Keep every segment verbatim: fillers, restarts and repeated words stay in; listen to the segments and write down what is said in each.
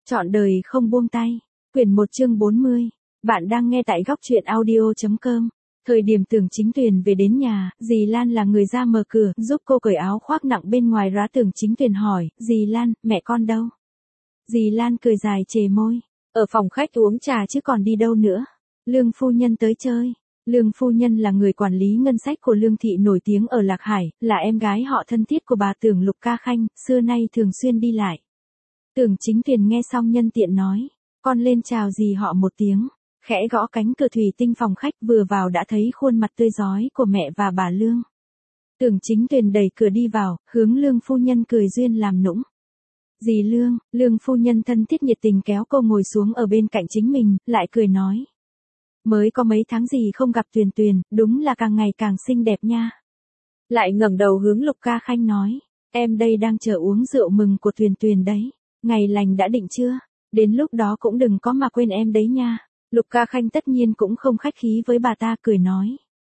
Trọn đời không buông tay. Quyển một chương bốn mươi. Bạn đang nghe tại góc truyện audio.com. Thời điểm Tưởng Chính Tuyền về đến nhà, dì Lan là người ra mở cửa, giúp cô cởi áo khoác nặng bên ngoài ra. Tưởng Chính Tuyền hỏi, dì Lan, mẹ con đâu? Dì Lan cười dài chề môi. Ở phòng khách uống trà chứ còn đi đâu nữa. Lương phu nhân tới chơi. Lương phu nhân là người quản lý ngân sách của Lương thị nổi tiếng ở Lạc Hải, là em gái họ thân thiết của bà Tưởng Lục Ca Khanh, xưa nay thường xuyên đi lại. Tưởng Chính Tuyền nghe xong nhân tiện nói, con lên chào dì họ một tiếng, khẽ gõ cánh cửa thủy tinh phòng khách, vừa vào đã thấy khuôn mặt tươi rói của mẹ và bà Lương. Tưởng Chính Tuyền đẩy cửa đi vào, hướng Lương phu nhân cười duyên làm nũng. Dì Lương, Lương phu nhân thân thiết nhiệt tình kéo cô ngồi xuống ở bên cạnh chính mình, lại cười nói. Mới có mấy tháng gì không gặp Tuyền Tuyền, đúng là càng ngày càng xinh đẹp nha. Lại ngẩng đầu hướng Lục Ca Khanh nói, em đây đang chờ uống rượu mừng của Tuyền Tuyền đấy, ngày lành đã định chưa, đến lúc đó cũng đừng có mà quên em đấy nha. Lục Ca Khanh tất nhiên cũng không khách khí với bà ta, cười nói.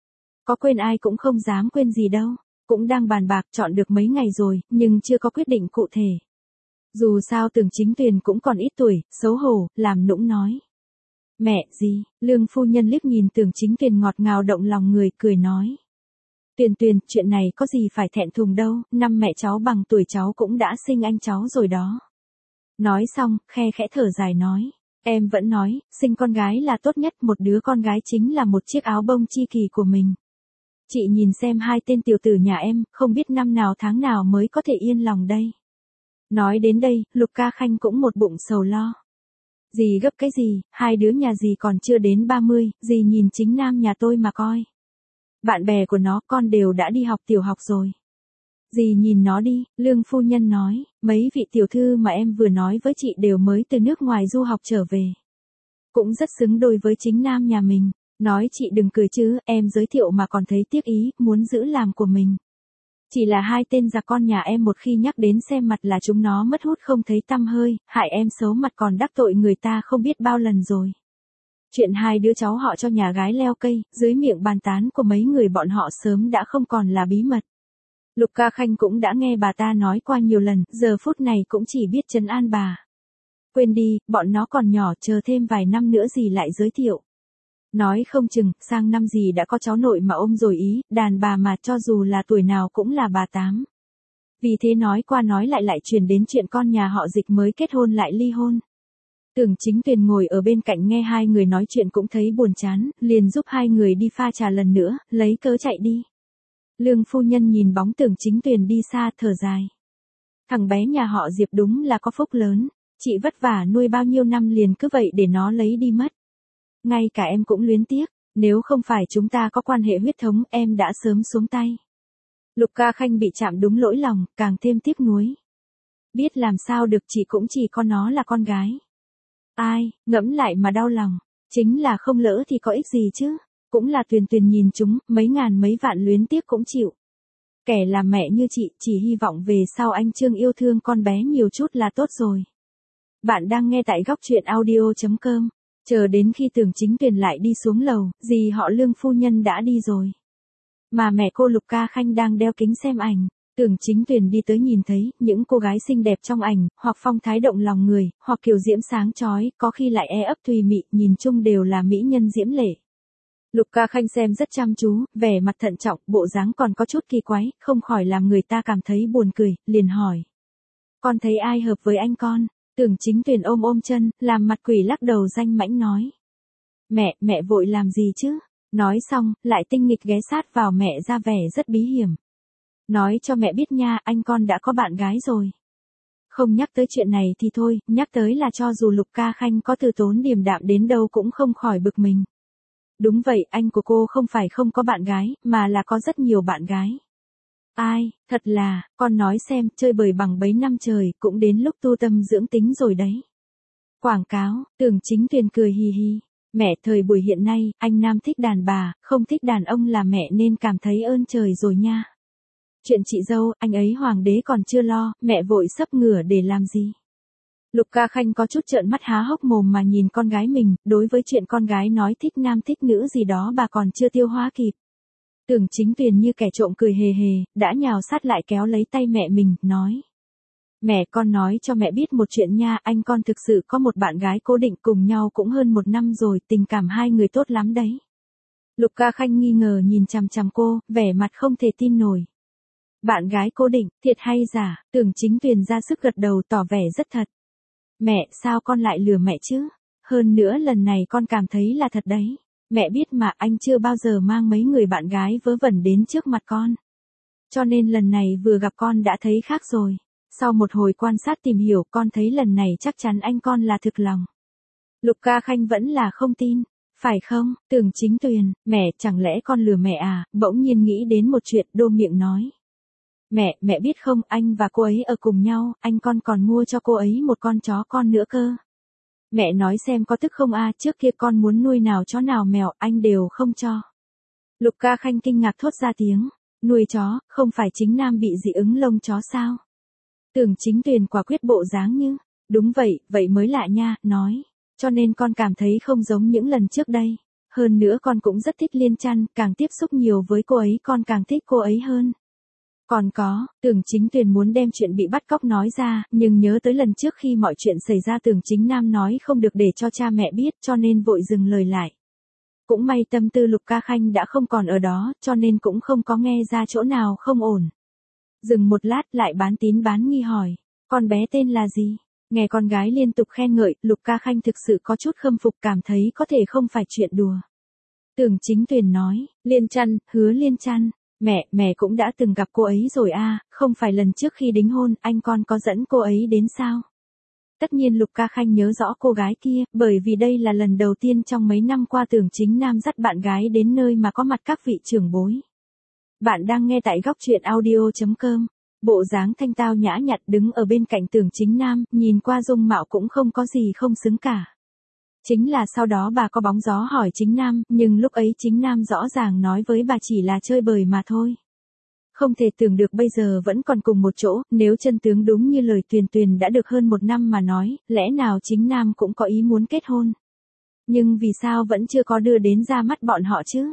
Có quên ai cũng không dám quên gì đâu, cũng đang bàn bạc chọn được mấy ngày rồi, nhưng chưa có quyết định cụ thể. Dù sao Tưởng Chính Tuyền cũng còn ít tuổi, xấu hổ, làm nũng nói. Mẹ gì, Lương phu nhân liếc nhìn Tưởng Chính Tuyền ngọt ngào động lòng người, cười nói. Tuyền Tuyền, chuyện này có gì phải thẹn thùng đâu, năm mẹ cháu bằng tuổi cháu cũng đã sinh anh cháu rồi đó. Nói xong, khe khẽ thở dài nói. Em vẫn nói, sinh con gái là tốt nhất, một đứa con gái chính là một chiếc áo bông chi kỳ của mình. Chị nhìn xem hai tên tiểu tử nhà em, không biết năm nào tháng nào mới có thể yên lòng đây. Nói đến đây, Lục Ca Khanh cũng một bụng sầu lo. Dì gấp cái gì, hai đứa nhà dì còn chưa đến ba mươi, dì nhìn chính nam nhà tôi mà coi. Bạn bè của nó con đều đã đi học tiểu học rồi. Dì nhìn nó đi, Lương phu nhân nói, mấy vị tiểu thư mà em vừa nói với chị đều mới từ nước ngoài du học trở về. Cũng rất xứng đôi với chính nam nhà mình, nói chị đừng cười chứ, em giới thiệu mà còn thấy tiếc ý, muốn giữ làm của mình. Chỉ là hai tên giặc con nhà em một khi nhắc đến xem mặt là chúng nó mất hút không thấy tăm hơi, hại em xấu mặt còn đắc tội người ta không biết bao lần rồi. Chuyện hai đứa cháu họ cho nhà gái leo cây, dưới miệng bàn tán của mấy người bọn họ sớm đã không còn là bí mật. Lục Ca Khanh cũng đã nghe bà ta nói qua nhiều lần, giờ phút này cũng chỉ biết trấn an bà. Quên đi, bọn nó còn nhỏ, chờ thêm vài năm nữa gì lại giới thiệu. Nói không chừng, sang năm gì đã có cháu nội mà ôm rồi ý, đàn bà mà cho dù là tuổi nào cũng là bà tám. Vì thế nói qua nói lại lại truyền đến chuyện con nhà họ Dịch mới kết hôn lại ly hôn. Tưởng Chính Tuyền ngồi ở bên cạnh nghe hai người nói chuyện cũng thấy buồn chán, liền giúp hai người đi pha trà lần nữa, lấy cớ chạy đi. Lương phu nhân nhìn bóng Tưởng Chính Tuyền đi xa, thở dài. Thằng bé nhà họ Diệp đúng là có phúc lớn, chị vất vả nuôi bao nhiêu năm liền cứ vậy để nó lấy đi mất. Ngay cả em cũng luyến tiếc, nếu không phải chúng ta có quan hệ huyết thống em đã sớm xuống tay. Lục Ca Khanh bị chạm đúng lỗi lòng, càng thêm tiếc nuối. Biết làm sao được, chị cũng chỉ có nó là con gái. Ai, ngẫm lại mà đau lòng, chính là không lỡ thì có ích gì chứ, cũng là Tuyền Tuyền nhìn chúng, mấy ngàn mấy vạn luyến tiếc cũng chịu. Kẻ làm mẹ như chị, chỉ hy vọng về sau anh Trương yêu thương con bé nhiều chút là tốt rồi. Bạn đang nghe tại góc truyện audio.com. Chờ đến khi Tưởng Chính Tuyền lại đi xuống lầu, dì họ Lương phu nhân đã đi rồi. Mà mẹ cô Lục Ca Khanh đang đeo kính xem ảnh. Tưởng Chính Tuyền đi tới nhìn thấy, những cô gái xinh đẹp trong ảnh, hoặc phong thái động lòng người, hoặc kiều diễm sáng chói, có khi lại e ấp tùy mị, nhìn chung đều là mỹ nhân diễm lệ. Lục Ca Khanh xem rất chăm chú, vẻ mặt thận trọng, bộ dáng còn có chút kỳ quái, không khỏi làm người ta cảm thấy buồn cười, liền hỏi. Con thấy ai hợp với anh con? Tưởng Chính Tuyền ôm ôm chân, làm mặt quỷ lắc đầu danh mãnh nói. Mẹ, mẹ vội làm gì chứ? Nói xong, lại tinh nghịch ghé sát vào mẹ ra vẻ rất bí hiểm. Nói cho mẹ biết nha, anh con đã có bạn gái rồi. Không nhắc tới chuyện này thì thôi, nhắc tới là cho dù Lục Ca Khanh có từ tốn điềm đạm đến đâu cũng không khỏi bực mình. Đúng vậy, anh của cô không phải không có bạn gái, mà là có rất nhiều bạn gái. Ai, thật là, con nói xem, chơi bời bằng bấy năm trời, cũng đến lúc tu tâm dưỡng tính rồi đấy. Quảng cáo, Tưởng Chính Tuyền cười hì hì. Mẹ, thời buổi hiện nay, anh nam thích đàn bà, không thích đàn ông là mẹ nên cảm thấy ơn trời rồi nha. Chuyện chị dâu, anh ấy hoàng đế còn chưa lo, mẹ vội sấp ngửa để làm gì? Lục Ca Khanh có chút trợn mắt há hốc mồm mà nhìn con gái mình, đối với chuyện con gái nói thích nam thích nữ gì đó bà còn chưa tiêu hóa kịp. Tưởng Chính Tuyền như kẻ trộm cười hề hề, đã nhào sát lại kéo lấy tay mẹ mình, nói. Mẹ, con nói cho mẹ biết một chuyện nha, anh con thực sự có một bạn gái cố định cùng nhau cũng hơn một năm rồi, tình cảm hai người tốt lắm đấy. Lục Ca Khanh nghi ngờ nhìn chằm chằm cô, vẻ mặt không thể tin nổi. Bạn gái cố định, thiệt hay giả? Tưởng Chính Tuyền ra sức gật đầu tỏ vẻ rất thật. Mẹ, sao con lại lừa mẹ chứ? Hơn nữa lần này con cảm thấy là thật đấy. Mẹ biết mà, anh chưa bao giờ mang mấy người bạn gái vớ vẩn đến trước mặt con. Cho nên lần này vừa gặp con đã thấy khác rồi. Sau một hồi quan sát tìm hiểu, con thấy lần này chắc chắn anh con là thực lòng. Lục Ca Khanh vẫn là không tin. Phải không? Tưởng Chính Tuyền, mẹ, chẳng lẽ con lừa mẹ à? Bỗng nhiên nghĩ đến một chuyện, đô miệng nói. Mẹ, mẹ biết không, anh và cô ấy ở cùng nhau, anh con còn mua cho cô ấy một con chó con nữa cơ. Mẹ nói xem có tức không a, trước kia con muốn nuôi nào chó nào mèo, anh đều không cho. Lục Ca Khanh kinh ngạc thốt ra tiếng, nuôi chó, không phải Chính Nam bị dị ứng lông chó sao? Tưởng Chính Tuyền quả quyết bộ dáng như, đúng vậy, vậy mới lạ nha, nói. Cho nên con cảm thấy không giống những lần trước đây. Hơn nữa con cũng rất thích Liên Chăn, càng tiếp xúc nhiều với cô ấy con càng thích cô ấy hơn. Còn có, Tưởng Chính Tuyền muốn đem chuyện bị bắt cóc nói ra, nhưng nhớ tới lần trước khi mọi chuyện xảy ra Tưởng Chính Nam nói không được để cho cha mẹ biết cho nên vội dừng lời lại. Cũng may tâm tư Lục Ca Khanh đã không còn ở đó, cho nên cũng không có nghe ra chỗ nào không ổn. Dừng một lát lại bán tín bán nghi hỏi, con bé tên là gì? Nghe con gái liên tục khen ngợi, Lục Ca Khanh thực sự có chút khâm phục, cảm thấy có thể không phải chuyện đùa. Tưởng Chính Tuyền nói, Liên Chăn, Hứa Liên Chăn. Mẹ, mẹ cũng đã từng gặp cô ấy rồi à, không phải lần trước khi đính hôn, anh con có dẫn cô ấy đến sao? Tất nhiên Lục Ca Khanh nhớ rõ cô gái kia, bởi vì đây là lần đầu tiên trong mấy năm qua Tưởng Chính Nam dắt bạn gái đến nơi mà có mặt các vị trưởng bối. Bạn đang nghe tại góc truyện audio chấm com. Bộ dáng thanh tao nhã nhặn đứng ở bên cạnh Tưởng Chính Nam, nhìn qua dung mạo cũng không có gì không xứng cả. Chính là sau đó bà có bóng gió hỏi Chính Nam, nhưng lúc ấy Chính Nam rõ ràng nói với bà chỉ là chơi bời mà thôi. Không thể tưởng được bây giờ vẫn còn cùng một chỗ, nếu chân tướng đúng như lời Tuyền Tuyền đã được hơn một năm mà nói, lẽ nào Chính Nam cũng có ý muốn kết hôn. Nhưng vì sao vẫn chưa có đưa đến ra mắt bọn họ chứ?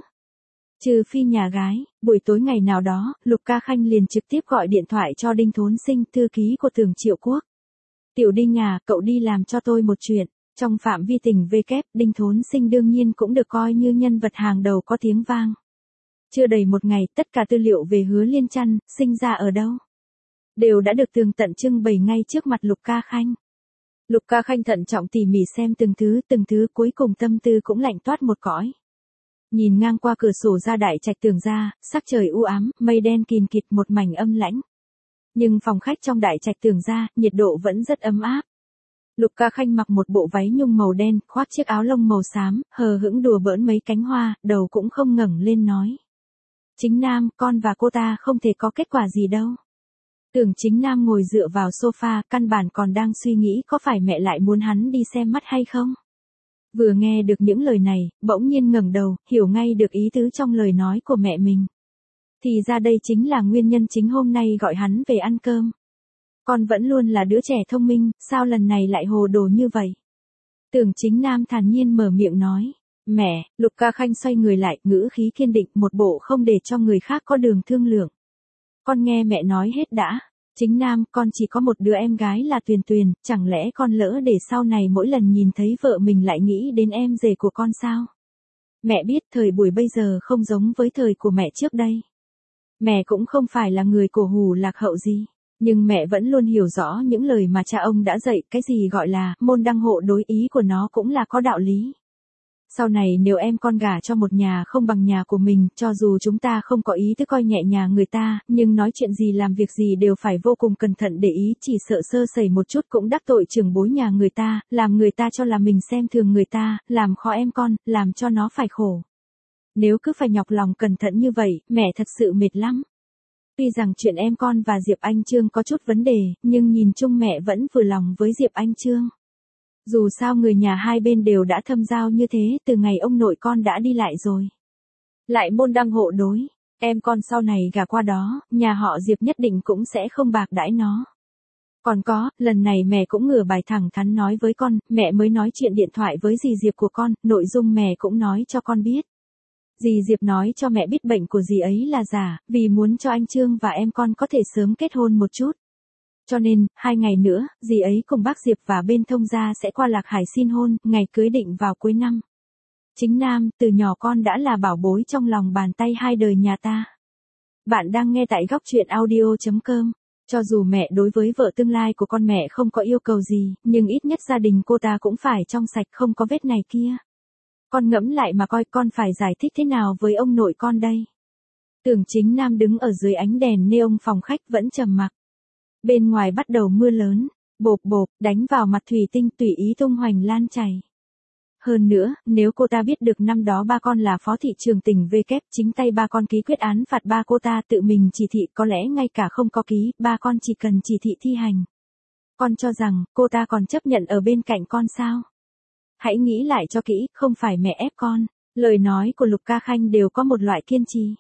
Trừ phi nhà gái, buổi tối ngày nào đó, Lục Ca Khanh liền trực tiếp gọi điện thoại cho Đinh Thốn Sinh, thư ký của Tưởng Triệu Quốc. Tiểu Đinh à, cậu đi làm cho tôi một chuyện. Trong phạm vi tỉnh V kép, Đinh Thốn Sinh đương nhiên cũng được coi như nhân vật hàng đầu có tiếng vang. Chưa đầy một ngày, tất cả tư liệu về Hứa Liên Chăn, sinh ra ở đâu, đều đã được tường tận trưng bày ngay trước mặt Lục Ca Khanh. Lục Ca Khanh thận trọng tỉ mỉ xem từng thứ, từng thứ cuối cùng tâm tư cũng lạnh toát một cõi. Nhìn ngang qua cửa sổ ra đại trạch Tưởng gia, sắc trời u ám, mây đen kìn kịt một mảnh âm lãnh. Nhưng phòng khách trong đại trạch Tưởng gia, nhiệt độ vẫn rất ấm áp. Lục Ca Khanh mặc một bộ váy nhung màu đen, khoác chiếc áo lông màu xám, hờ hững đùa bỡn mấy cánh hoa, đầu cũng không ngẩng lên nói. Chính Nam, con và cô ta không thể có kết quả gì đâu. Tưởng Chính Nam ngồi dựa vào sofa, căn bản còn đang suy nghĩ có phải mẹ lại muốn hắn đi xem mắt hay không. Vừa nghe được những lời này, bỗng nhiên ngẩng đầu, hiểu ngay được ý tứ trong lời nói của mẹ mình. Thì ra đây chính là nguyên nhân chính hôm nay gọi hắn về ăn cơm. Con vẫn luôn là đứa trẻ thông minh, sao lần này lại hồ đồ như vậy? Tưởng Chính Nam thản nhiên mở miệng nói. Mẹ, Lục Ca Khanh xoay người lại, ngữ khí kiên định, một bộ không để cho người khác có đường thương lượng. Con nghe mẹ nói hết đã. Chính Nam, con chỉ có một đứa em gái là Tuyền Tuyền, chẳng lẽ con lỡ để sau này mỗi lần nhìn thấy vợ mình lại nghĩ đến em rể của con sao? Mẹ biết thời buổi bây giờ không giống với thời của mẹ trước đây. Mẹ cũng không phải là người cổ hủ lạc hậu gì. Nhưng mẹ vẫn luôn hiểu rõ những lời mà cha ông đã dạy, cái gì gọi là môn đăng hộ đối, ý của nó cũng là có đạo lý. Sau này nếu em con gả cho một nhà không bằng nhà của mình, cho dù chúng ta không có ý thức coi nhẹ nhà người ta, nhưng nói chuyện gì làm việc gì đều phải vô cùng cẩn thận để ý, chỉ sợ sơ sẩy một chút cũng đắc tội trưởng bối nhà người ta, làm người ta cho là mình xem thường người ta, làm khó em con, làm cho nó phải khổ. Nếu cứ phải nhọc lòng cẩn thận như vậy, mẹ thật sự mệt lắm. Tuy rằng chuyện em con và Diệp Anh Trương có chút vấn đề, nhưng nhìn chung mẹ vẫn vừa lòng với Diệp Anh Trương. Dù sao người nhà hai bên đều đã thâm giao như thế, từ ngày ông nội con đã đi lại rồi. Lại môn đăng hộ đối, em con sau này gả qua đó, nhà họ Diệp nhất định cũng sẽ không bạc đãi nó. Còn có, lần này mẹ cũng ngửa bài thẳng thắn nói với con, mẹ mới nói chuyện điện thoại với dì Diệp của con, nội dung mẹ cũng nói cho con biết. Dì Diệp nói cho mẹ biết bệnh của dì ấy là giả, vì muốn cho anh Trương và em con có thể sớm kết hôn một chút. Cho nên, hai ngày nữa, dì ấy cùng bác Diệp và bên thông gia sẽ qua Lạc Hải xin hôn, ngày cưới định vào cuối năm. Chính Nam, từ nhỏ con đã là bảo bối trong lòng bàn tay hai đời nhà ta. Bạn đang nghe tại góc truyện audio.com. Cho dù mẹ đối với vợ tương lai của con mẹ không có yêu cầu gì, nhưng ít nhất gia đình cô ta cũng phải trong sạch không có vết này kia. Con ngẫm lại mà coi con phải giải thích thế nào với ông nội con đây. Tưởng Chính Nam đứng ở dưới ánh đèn neon phòng khách vẫn trầm mặc. Bên ngoài bắt đầu mưa lớn, bộp bộp, đánh vào mặt thủy tinh tùy ý tung hoành lan chảy. Hơn nữa, nếu cô ta biết được năm đó ba con là phó thị trưởng tỉnh V kép, chính tay ba con ký quyết án phạt ba cô ta tự mình chỉ thị, có lẽ ngay cả không có ký, ba con chỉ cần chỉ thị thi hành. Con cho rằng, cô ta còn chấp nhận ở bên cạnh con sao? Hãy nghĩ lại cho kỹ, không phải mẹ ép con. Lời nói của Lục Ca Khanh đều có một loại kiên trì.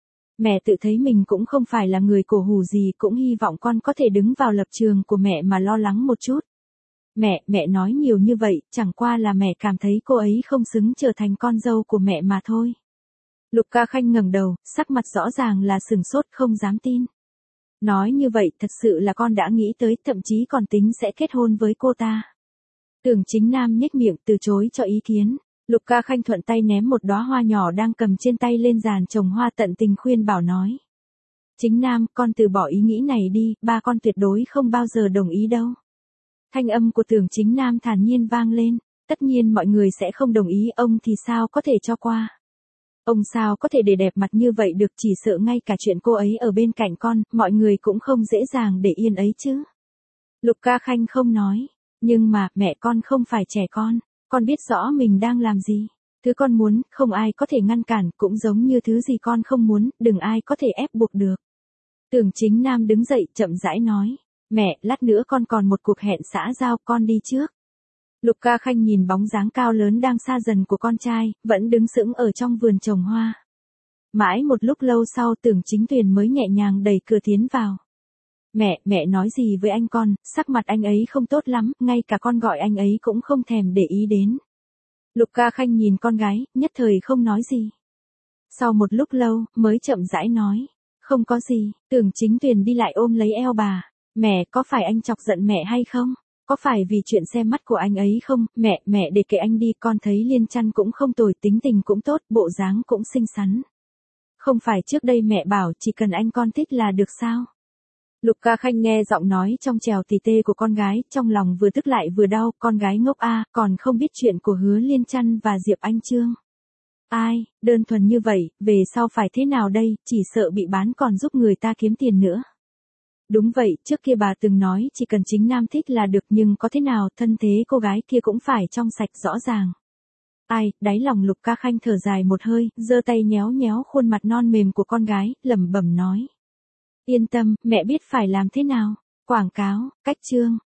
Mẹ tự thấy mình cũng không phải là người cổ hủ gì, cũng hy vọng con có thể đứng vào lập trường của mẹ mà lo lắng một chút. Mẹ, mẹ nói nhiều như vậy, chẳng qua là mẹ cảm thấy cô ấy không xứng trở thành con dâu của mẹ mà thôi. Lục Ca Khanh ngẩng đầu, sắc mặt rõ ràng là sửng sốt không dám tin. Nói như vậy thật sự là con đã nghĩ tới, thậm chí còn tính sẽ kết hôn với cô ta. Tưởng Chính Nam nhếch miệng từ chối cho ý kiến. Lục Ca Khanh thuận tay ném một đóa hoa nhỏ đang cầm trên tay lên giàn trồng hoa, tận tình khuyên bảo nói. Chính Nam, con từ bỏ ý nghĩ này đi, ba con tuyệt đối không bao giờ đồng ý đâu. Thanh âm của Tưởng Chính Nam thản nhiên vang lên, tất nhiên mọi người sẽ không đồng ý, ông thì sao có thể cho qua. Ông sao có thể để đẹp mặt như vậy được, chỉ sợ ngay cả chuyện cô ấy ở bên cạnh con, mọi người cũng không dễ dàng để yên ấy chứ. Lục Ca Khanh không nói, nhưng mà, mẹ con không phải trẻ con, con biết rõ mình đang làm gì. Thứ con muốn, không ai có thể ngăn cản, cũng giống như thứ gì con không muốn, đừng ai có thể ép buộc được. Tưởng Chính Nam đứng dậy, chậm rãi nói. Mẹ, lát nữa con còn một cuộc hẹn xã giao, con đi trước. Lục Ca Khanh nhìn bóng dáng cao lớn đang xa dần của con trai, vẫn đứng sững ở trong vườn trồng hoa. Mãi một lúc lâu sau Tưởng Chính Tuyền mới nhẹ nhàng đẩy cửa tiến vào. Mẹ, mẹ nói gì với anh con, sắc mặt anh ấy không tốt lắm, ngay cả con gọi anh ấy cũng không thèm để ý đến. Lục Ca Khanh nhìn con gái, nhất thời không nói gì. Sau một lúc lâu, mới chậm rãi nói. Không có gì, Tưởng Chính Tuyền đi lại ôm lấy eo bà. Mẹ, có phải anh chọc giận mẹ hay không? Có phải vì chuyện xem mắt của anh ấy không? Mẹ, mẹ để kệ anh đi, con thấy Liên Chăn cũng không tồi, tính tình cũng tốt, bộ dáng cũng xinh xắn. Không phải trước đây mẹ bảo chỉ cần anh con thích là được sao? Lục Ca Khanh nghe giọng nói trong trèo tì tê của con gái, trong lòng vừa tức lại vừa đau, con gái ngốc a, còn không biết chuyện của Hứa Liên Chăn và Diệp Anh Trương. Ai, đơn thuần như vậy, về sau phải thế nào đây, chỉ sợ bị bán còn giúp người ta kiếm tiền nữa. Đúng vậy, trước kia bà từng nói chỉ cần Chính Nam thích là được, nhưng có thế nào, thân thế cô gái kia cũng phải trong sạch rõ ràng. Ai, đáy lòng Lục Ca Khanh thở dài một hơi, giơ tay nhéo nhéo khuôn mặt non mềm của con gái, lẩm bẩm nói. Yên tâm, mẹ biết phải làm thế nào. Quảng cáo, cách chương.